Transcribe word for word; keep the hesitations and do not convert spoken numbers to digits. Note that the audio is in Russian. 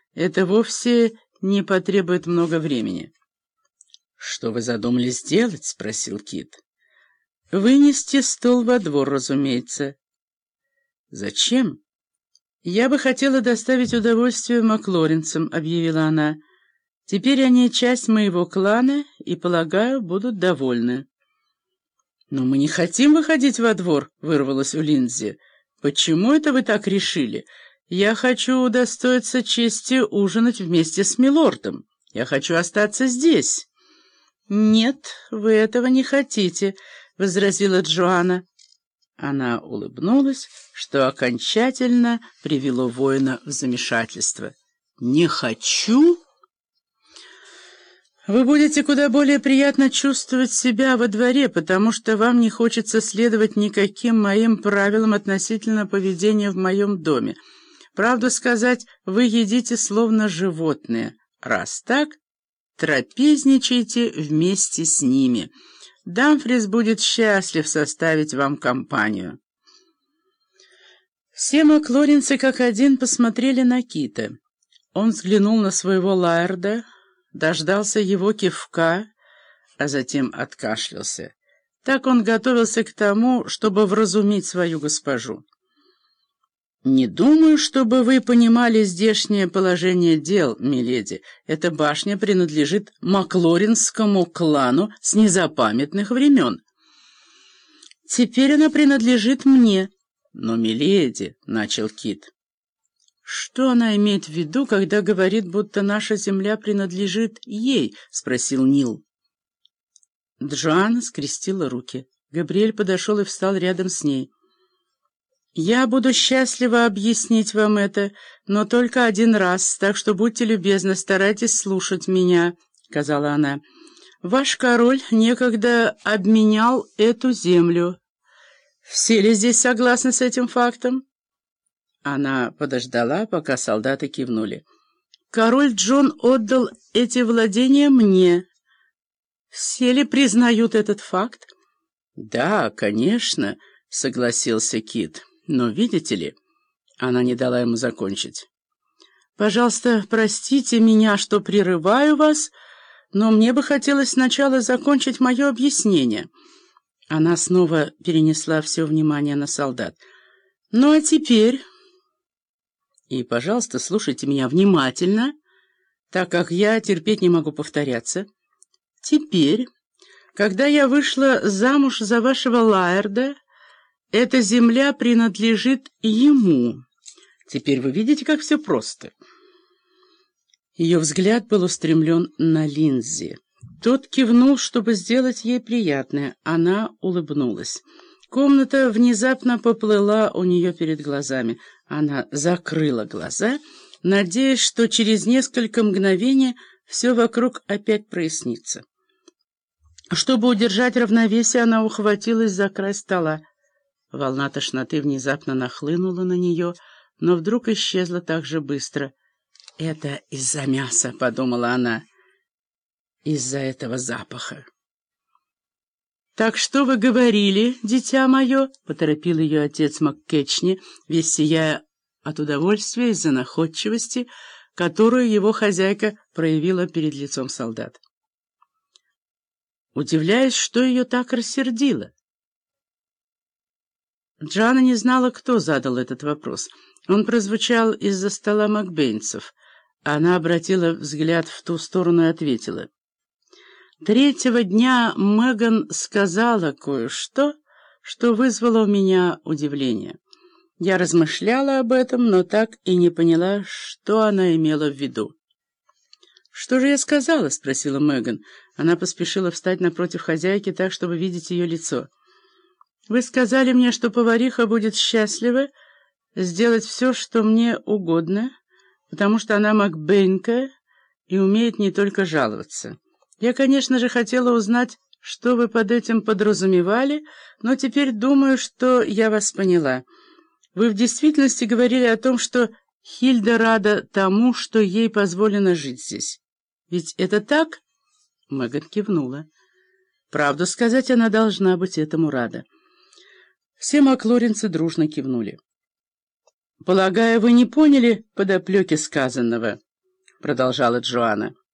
Это вовсе не потребует много времени». «Что вы задумали сделать?» — спросил Кит. «Вынести стол во двор, разумеется». «Зачем?» «Я бы хотела доставить удовольствие Маклоринцам», — объявила она. «Теперь они часть моего клана и, полагаю, будут довольны». «Но мы не хотим выходить во двор», — вырвалось у Линдзи. «Почему это вы так решили? Я хочу удостоиться чести ужинать вместе с милордом. Я хочу остаться здесь». «Нет, вы этого не хотите», — возразила Джоанна. Она улыбнулась, что окончательно привело воина в замешательство. «Не хочу?» «Вы будете куда более приятно чувствовать себя во дворе, потому что вам не хочется следовать никаким моим правилам относительно поведения в моем доме. Правду сказать, вы едите словно животные. Раз так, трапезничайте вместе с ними. Дамфрис будет счастлив составить вам компанию». Все маклоринцы как один посмотрели на Кита. Он взглянул на своего лаэрда, дождался его кивка, а затем откашлялся. Так он готовился к тому, чтобы вразумить свою госпожу. «Не думаю, чтобы вы понимали здешнее положение дел, миледи. Эта башня принадлежит маклоринскому клану с незапамятных времен. Теперь она принадлежит мне». «Но, миледи», — начал Кит. «Что она имеет в виду, когда говорит, будто наша земля принадлежит ей?» — спросил Нил. Джоанна скрестила руки. Габриэль подошел и встал рядом с ней. «Я буду счастлива объяснить вам это, но только один раз, так что будьте любезны, старайтесь слушать меня», — сказала она. «Ваш король некогда обменял эту землю. Все ли здесь согласны с этим фактом?» Она подождала, пока солдаты кивнули. «Король Джон отдал эти владения мне. Все ли признают этот факт?» «Да, конечно», — согласился Кит. «Но видите ли...» Она не дала ему закончить. «Пожалуйста, простите меня, что прерываю вас, но мне бы хотелось сначала закончить мое объяснение». Она снова перенесла все внимание на солдат. «Ну а теперь...» И, пожалуйста, слушайте меня внимательно, так как я терпеть не могу повторяться. Теперь, когда я вышла замуж за вашего лаэрда, эта земля принадлежит ему. Теперь вы видите, как все просто». Ее взгляд был устремлен на Линдзи. Тот кивнул, чтобы сделать ей приятное. Она улыбнулась. Комната внезапно поплыла у нее перед глазами. Она закрыла глаза, надеясь, что через несколько мгновений все вокруг опять прояснится. Чтобы удержать равновесие, она ухватилась за край стола. Волна тошноты внезапно нахлынула на нее, но вдруг исчезла так же быстро. «Это из-за мяса», — подумала она, — «из-за этого запаха». «Так что вы говорили, дитя мое?» — поторопил ее отец МакКетчни, весь сияя от удовольствия из-за находчивости, которую его хозяйка проявила перед лицом солдат. Удивляясь, что ее так рассердило. Джоанна не знала, кто задал этот вопрос. Он прозвучал из-за стола макбейнцев. Она обратила взгляд в ту сторону и ответила. «Третьего дня Меган сказала кое-что, что вызвало у меня удивление. Я размышляла об этом, но так и не поняла, что она имела в виду». «Что же я сказала?» — спросила Меган. Она поспешила встать напротив хозяйки так, чтобы видеть ее лицо. «Вы сказали мне, что повариха будет счастлива сделать все, что мне угодно, потому что она макбейнка и умеет не только жаловаться. Я, конечно же, хотела узнать, что вы под этим подразумевали, но теперь думаю, что я вас поняла. Вы в действительности говорили о том, что Хильда рада тому, что ей позволено жить здесь. Ведь это так?» Меган кивнула. Правду сказать, она должна быть этому рада. Все маклоринцы дружно кивнули. «Полагаю, вы не поняли подоплеки сказанного?» — продолжала Джоанна.